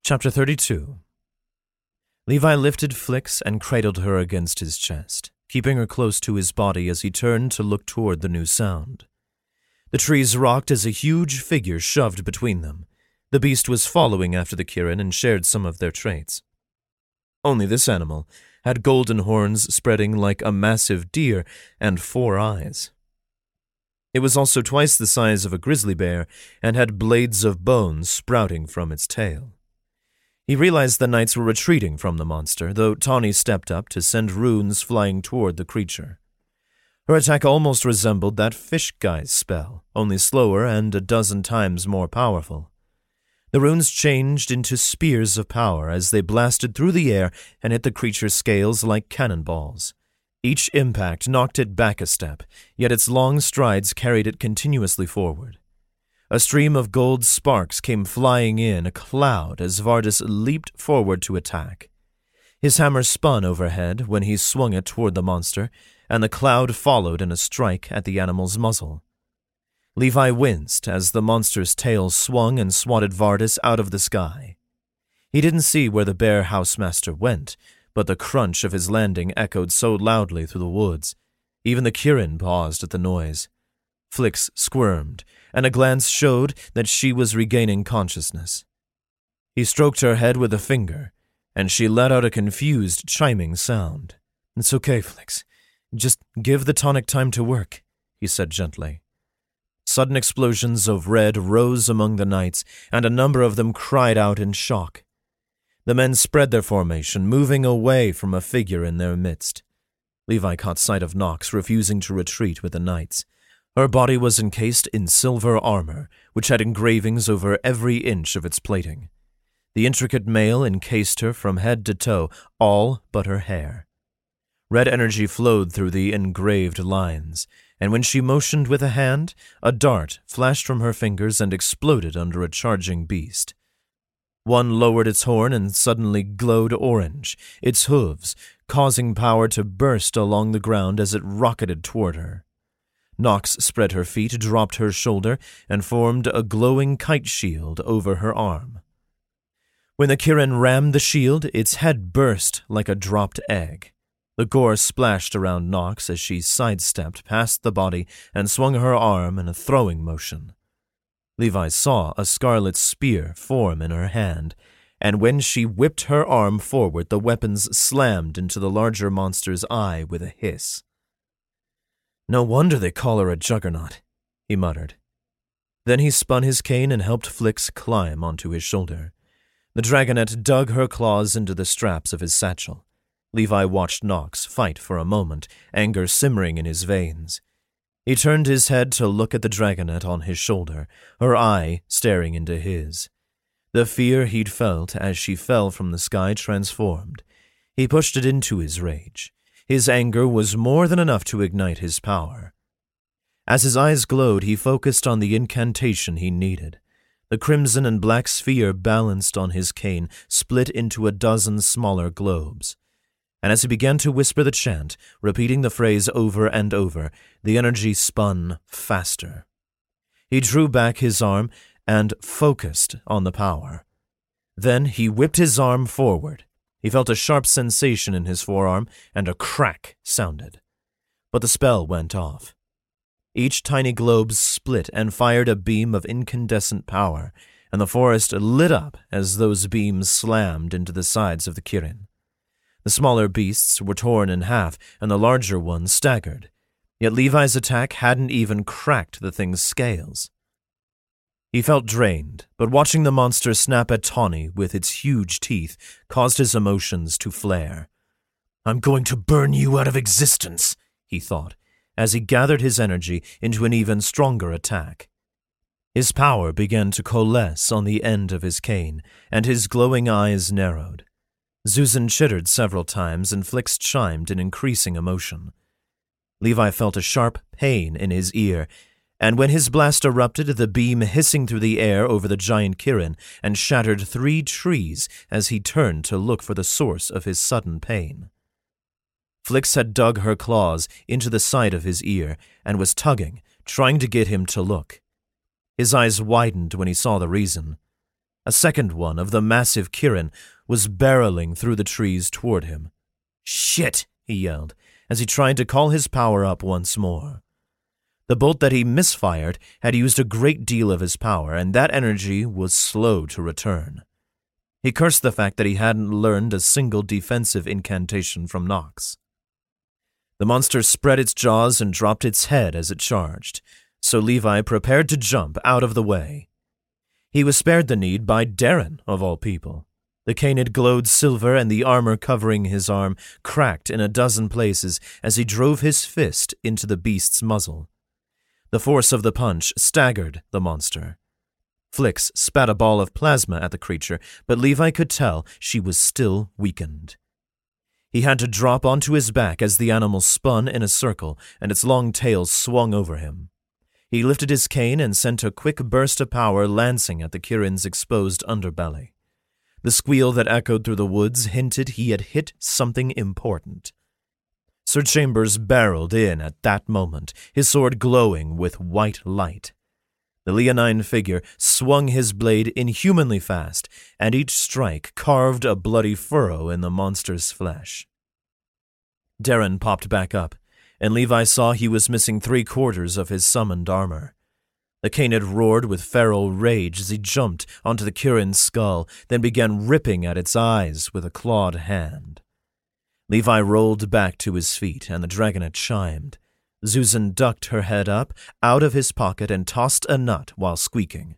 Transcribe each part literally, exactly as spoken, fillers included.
Chapter thirty-two. Levi lifted Flix and cradled her against his chest, keeping her close to his body as he turned to look toward the new sound. The trees rocked as a huge figure shoved between them. The beast was following after the Kirin and shared some of their traits. Only this animal had golden horns spreading like a massive deer and four eyes. It was also twice the size of a grizzly bear and had blades of bone sprouting from its tail. He realized the knights were retreating from the monster, though Tawny stepped up to send runes flying toward the creature. Her attack almost resembled that fish guy's spell, only slower and a dozen times more powerful. The runes changed into spears of power as they blasted through the air and hit the creature's scales like cannonballs. Each impact knocked it back a step, yet its long strides carried it continuously forward. A stream of gold sparks came flying in a cloud as Vardis leaped forward to attack. His hammer spun overhead when he swung it toward the monster, and the cloud followed in a strike at the animal's muzzle. Levi winced as the monster's tail swung and swatted Vardis out of the sky. He didn't see where the bear housemaster went, but the crunch of his landing echoed so loudly through the woods. Even the Kirin paused at the noise. Flix squirmed, and a glance showed that she was regaining consciousness. He stroked her head with a finger, and she let out a confused, chiming sound. "It's okay, Flix. Just give the tonic time to work," he said gently. Sudden explosions of red rose among the knights, and a number of them cried out in shock. The men spread their formation, moving away from a figure in their midst. Levi caught sight of Nox refusing to retreat with the knights. Her body was encased in silver armor, which had engravings over every inch of its plating. The intricate mail encased her from head to toe, all but her hair. Red energy flowed through the engraved lines, and when she motioned with a hand, a dart flashed from her fingers and exploded under a charging beast. One lowered its horn and suddenly glowed orange, its hooves causing power to burst along the ground as it rocketed toward her. Nox spread her feet, dropped her shoulder, and formed a glowing kite shield over her arm. When the Kirin rammed the shield, its head burst like a dropped egg. The gore splashed around Nox as she sidestepped past the body and swung her arm in a throwing motion. Levi saw a scarlet spear form in her hand, and when she whipped her arm forward, the weapons slammed into the larger monster's eye with a hiss. "No wonder they call her a juggernaut," he muttered. Then he spun his cane and helped Flix climb onto his shoulder. The dragonette dug her claws into the straps of his satchel. Levi watched Nox fight for a moment, anger simmering in his veins. He turned his head to look at the dragonette on his shoulder, her eye staring into his. The fear he'd felt as she fell from the sky transformed. He pushed it into his rage. His anger was more than enough to ignite his power. As his eyes glowed, he focused on the incantation he needed. The crimson and black sphere balanced on his cane split into a dozen smaller globes. And as he began to whisper the chant, repeating the phrase over and over, the energy spun faster. He drew back his arm and focused on the power. Then he whipped his arm forward. He felt a sharp sensation in his forearm, and a crack sounded. But the spell went off. Each tiny globe split and fired a beam of incandescent power, and the forest lit up as those beams slammed into the sides of the Kirin. The smaller beasts were torn in half, and the larger ones staggered. Yet Levi's attack hadn't even cracked the thing's scales. He felt drained, but watching the monster snap at Tawny with its huge teeth caused his emotions to flare. "I'm going to burn you out of existence," he thought, as he gathered his energy into an even stronger attack. His power began to coalesce on the end of his cane, and his glowing eyes narrowed. Zuzan chittered several times, and Flix chimed in increasing emotion. Levi felt a sharp pain in his ear, and when his blast erupted, the beam hissing through the air over the giant Kirin and shattered three trees as he turned to look for the source of his sudden pain. Flix had dug her claws into the side of his ear and was tugging, trying to get him to look. His eyes widened when he saw the reason. A second one of the massive Kirin was barreling through the trees toward him. "Shit!" he yelled, as he tried to call his power up once more. The bolt that he misfired had used a great deal of his power, and that energy was slow to return. He cursed the fact that he hadn't learned a single defensive incantation from Nox. The monster spread its jaws and dropped its head as it charged, so Levi prepared to jump out of the way. He was spared the need by Darren, of all people. The canid glowed silver, and the armor covering his arm cracked in a dozen places as he drove his fist into the beast's muzzle. The force of the punch staggered the monster. Flix spat a ball of plasma at the creature, but Levi could tell she was still weakened. He had to drop onto his back as the animal spun in a circle and its long tail swung over him. He lifted his cane and sent a quick burst of power lancing at the Kirin's exposed underbelly. The squeal that echoed through the woods hinted he had hit something important. Sir Chambers barreled in at that moment, his sword glowing with white light. The leonine figure swung his blade inhumanly fast, and each strike carved a bloody furrow in the monster's flesh. Darren popped back up, and Levi saw he was missing three-quarters of his summoned armor. The canid roared with feral rage as he jumped onto the Kirin's skull, then began ripping at its eyes with a clawed hand. Levi rolled back to his feet, and the dragonet chimed. Zuzan ducked her head up out of his pocket and tossed a nut while squeaking.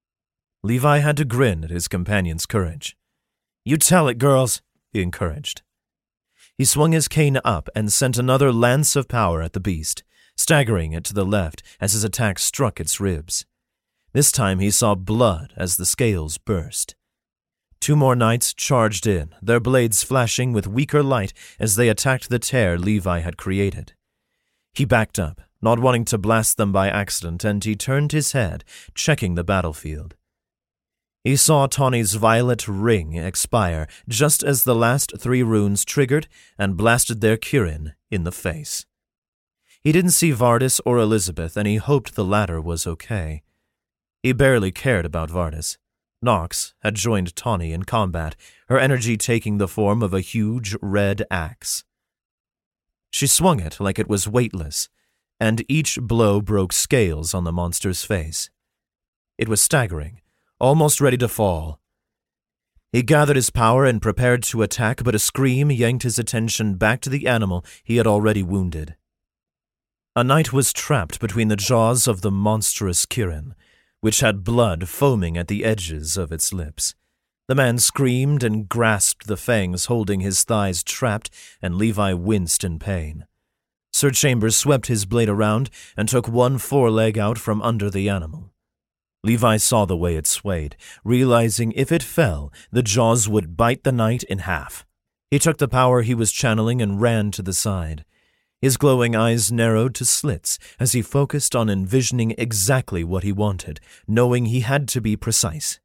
Levi had to grin at his companion's courage. "You tell it, girls," he encouraged. He swung his cane up and sent another lance of power at the beast, staggering it to the left as his attack struck its ribs. This time he saw blood as the scales burst. Two more knights charged in, their blades flashing with weaker light as they attacked the tear Levi had created. He backed up, not wanting to blast them by accident, and he turned his head, checking the battlefield. He saw Tawny's violet ring expire just as the last three runes triggered and blasted their Kirin in the face. He didn't see Vardis or Elizabeth, and he hoped the latter was okay. He barely cared about Vardis. Nox had joined Tawny in combat, her energy taking the form of a huge red axe. She swung it like it was weightless, and each blow broke scales on the monster's face. It was staggering, almost ready to fall. He gathered his power and prepared to attack, but a scream yanked his attention back to the animal he had already wounded. A knight was trapped between the jaws of the monstrous Kirin, which had blood foaming at the edges of its lips. The man screamed and grasped the fangs holding his thighs trapped, and Levi winced in pain. Sir Chambers swept his blade around and took one foreleg out from under the animal. Levi saw the way it swayed, realizing if it fell, the jaws would bite the knight in half. He took the power he was channeling and ran to the side. His glowing eyes narrowed to slits as he focused on envisioning exactly what he wanted, knowing he had to be precise.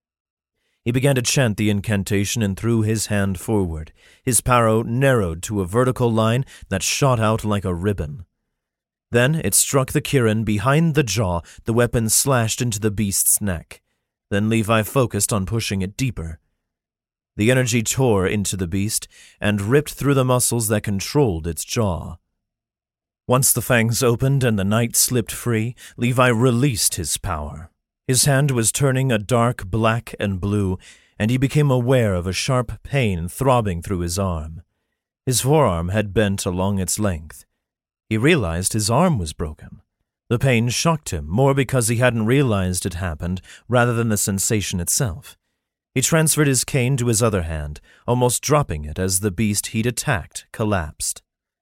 He began to chant the incantation and threw his hand forward. His power narrowed to a vertical line that shot out like a ribbon. Then it struck the Kirin behind the jaw, the weapon slashed into the beast's neck. Then Levi focused on pushing it deeper. The energy tore into the beast and ripped through the muscles that controlled its jaw. Once the fangs opened and the knight slipped free, Levi released his power. His hand was turning a dark black and blue, and he became aware of a sharp pain throbbing through his arm. His forearm had bent along its length. He realized his arm was broken. The pain shocked him, more because he hadn't realized it happened, rather than the sensation itself. He transferred his cane to his other hand, almost dropping it as the beast he'd attacked collapsed.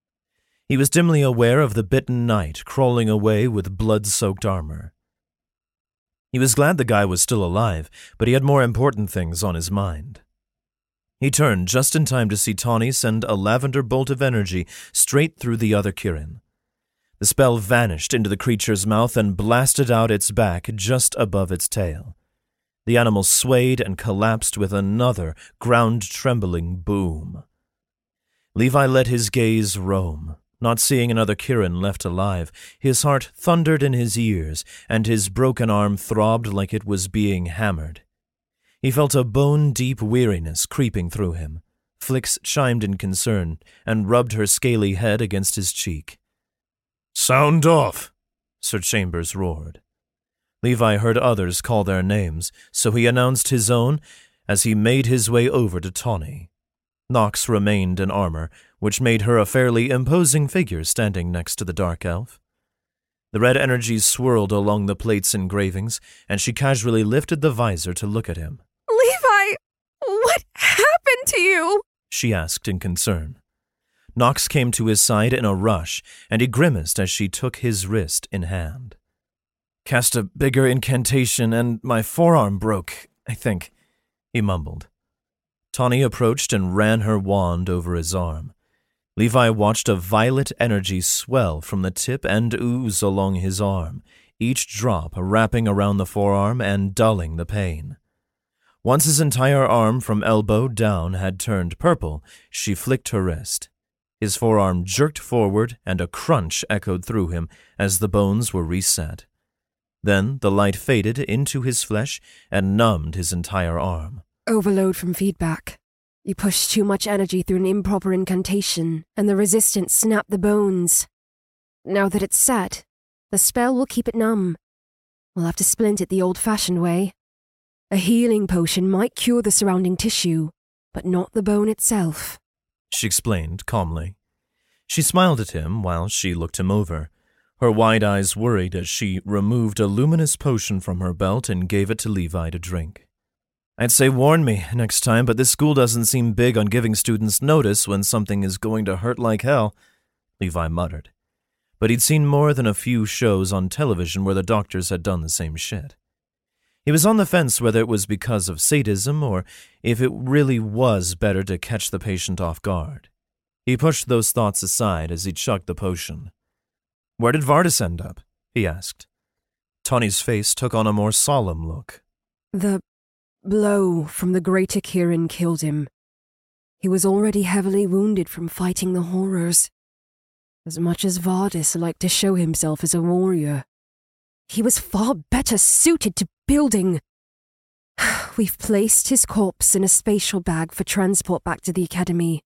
He was dimly aware of the bitten knight crawling away with blood-soaked armor. He was glad the guy was still alive, but he had more important things on his mind. He turned just in time to see Tawny send a lavender bolt of energy straight through the other Kirin. The spell vanished into the creature's mouth and blasted out its back just above its tail. The animal swayed and collapsed with another ground-trembling boom. Levi let his gaze roam. Not seeing another Kirin left alive, his heart thundered in his ears, and his broken arm throbbed like it was being hammered. He felt a bone-deep weariness creeping through him. Flix chimed in concern and rubbed her scaly head against his cheek. "Sound off!" Sir Chambers roared. Levi heard others call their names, so he announced his own as he made his way over to Tawny. Nox remained in armor, which made her a fairly imposing figure standing next to the dark elf. The red energies swirled along the plate's engravings, and she casually lifted the visor to look at him. "Levi, what happened to you?" she asked in concern. Nox came to his side in a rush, and he grimaced as she took his wrist in hand. "Cast a bigger incantation, and my forearm broke, I think," he mumbled. Tawny approached and ran her wand over his arm. Levi watched a violet energy swell from the tip and ooze along his arm, each drop wrapping around the forearm and dulling the pain. Once his entire arm from elbow down had turned purple, she flicked her wrist. His forearm jerked forward, and a crunch echoed through him as the bones were reset. Then the light faded into his flesh and numbed his entire arm. "Overload from feedback. You pushed too much energy through an improper incantation, and the resistance snapped the bones. Now that it's set, the spell will keep it numb. We'll have to splint it the old-fashioned way. A healing potion might cure the surrounding tissue, but not the bone itself," she explained calmly. She smiled at him while she looked him over. Her wide eyes worried as she removed a luminous potion from her belt and gave it to Levi to drink. "I'd say warn me next time, but this school doesn't seem big on giving students notice when something is going to hurt like hell," Levi muttered. But he'd seen more than a few shows on television where the doctors had done the same shit. He was on the fence whether it was because of sadism or if it really was better to catch the patient off guard. He pushed those thoughts aside as he chugged the potion. "Where did Vardis end up?" he asked. Tawny's face took on a more solemn look. "The blow from the Greater Kirin killed him. He was already heavily wounded from fighting the horrors. As much as Vardis liked to show himself as a warrior, he was far better suited to building. We've placed his corpse in a spatial bag for transport back to the academy.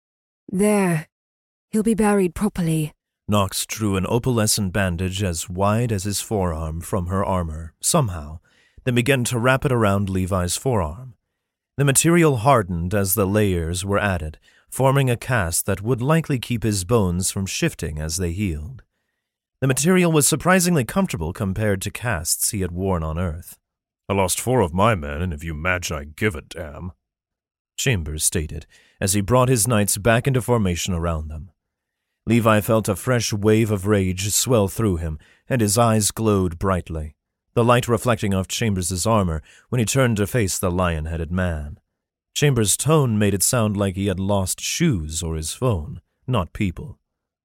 There, he'll be buried properly." Nox drew an opalescent bandage as wide as his forearm from her armor, somehow, then began to wrap it around Levi's forearm. The material hardened as the layers were added, forming a cast that would likely keep his bones from shifting as they healed. The material was surprisingly comfortable compared to casts he had worn on Earth. "I lost four of my men, and if you magi give a damn," Chambers stated, as he brought his knights back into formation around them. Levi felt a fresh wave of rage swell through him, and his eyes glowed brightly, the light reflecting off Chambers' armor when he turned to face the lion-headed man. Chambers' tone made it sound like he had lost shoes or his phone, not people.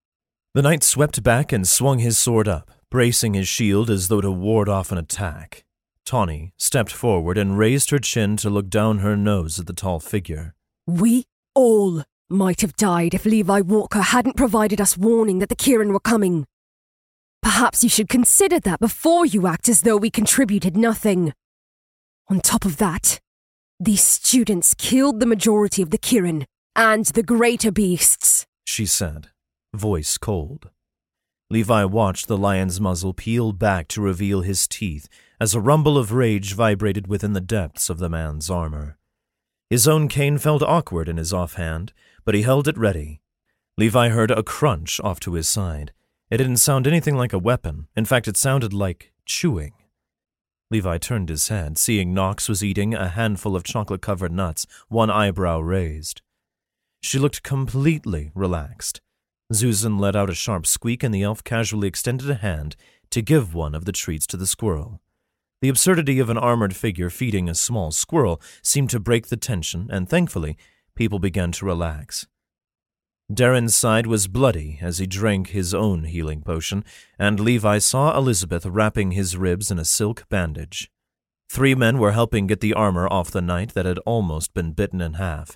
The knight swept back and swung his sword up, bracing his shield as though to ward off an attack. Tawny stepped forward and raised her chin to look down her nose at the tall figure. "We all might have died if Levi Walker hadn't provided us warning that the Kirin were coming. Perhaps you should consider that before you act as though we contributed nothing. On top of that, these students killed the majority of the Kirin and the greater beasts," she said, voice cold. Levi watched the lion's muzzle peel back to reveal his teeth as a rumble of rage vibrated within the depths of the man's armor. His own cane felt awkward in his offhand, but he held it ready. Levi heard a crunch off to his side. It didn't sound anything like a weapon. In fact, it sounded like chewing. Levi turned his head, seeing Nox was eating a handful of chocolate-covered nuts, one eyebrow raised. She looked completely relaxed. Zuzan let out a sharp squeak, and the elf casually extended a hand to give one of the treats to the squirrel. The absurdity of an armored figure feeding a small squirrel seemed to break the tension, and thankfully, people began to relax. Darren's side was bloody as he drank his own healing potion, and Levi saw Elizabeth wrapping his ribs in a silk bandage. Three men were helping get the armor off the knight that had almost been bitten in half.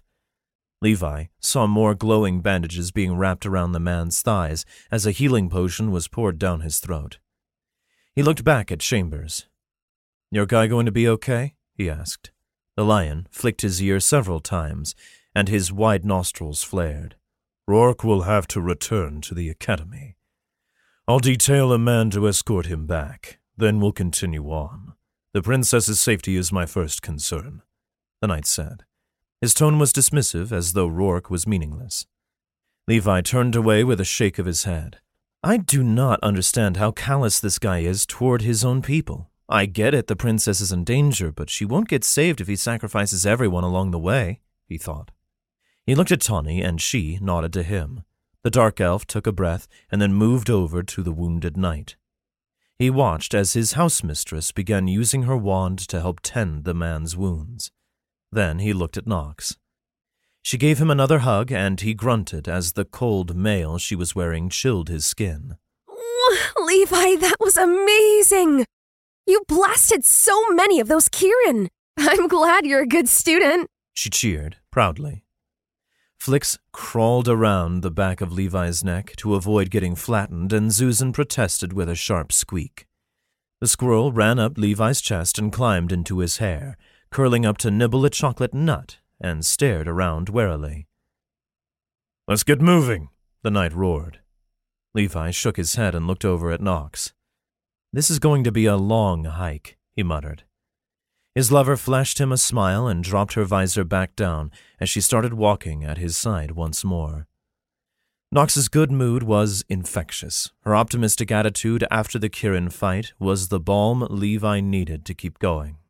Levi saw more glowing bandages being wrapped around the man's thighs as a healing potion was poured down his throat. He looked back at Chambers. "Your guy going to be okay?" he asked. The lion flicked his ear several times, and his wide nostrils flared. Rourke will have to return to the academy. I'll detail a man to escort him back, then we'll continue on. The princess's safety is my first concern, the knight said. His tone was dismissive, as though Rourke was meaningless. Levi turned away with a shake of his head. I do not understand how callous this guy is toward his own people. I get it, the princess is in danger, but she won't get saved if he sacrifices everyone along the way, he thought. He looked at Tawny, and she nodded to him. The dark elf took a breath and then moved over to the wounded knight. He watched as his housemistress began using her wand to help tend the man's wounds. Then he looked at Nox. She gave him another hug, and he grunted as the cold mail she was wearing chilled his skin. Levi, that was amazing! You blasted so many of those Kirin! I'm glad you're a good student, she cheered proudly. Flix crawled around the back of Levi's neck to avoid getting flattened, and Zuzan protested with a sharp squeak. The squirrel ran up Levi's chest and climbed into his hair, curling up to nibble a chocolate nut, and stared around warily. Let's get moving, the knight roared. Levi shook his head and looked over at Nox. This is going to be a long hike, he muttered. His lover flashed him a smile and dropped her visor back down as she started walking at his side once more. Nox's good mood was infectious. Her optimistic attitude after the Kirin fight was the balm Levi needed to keep going.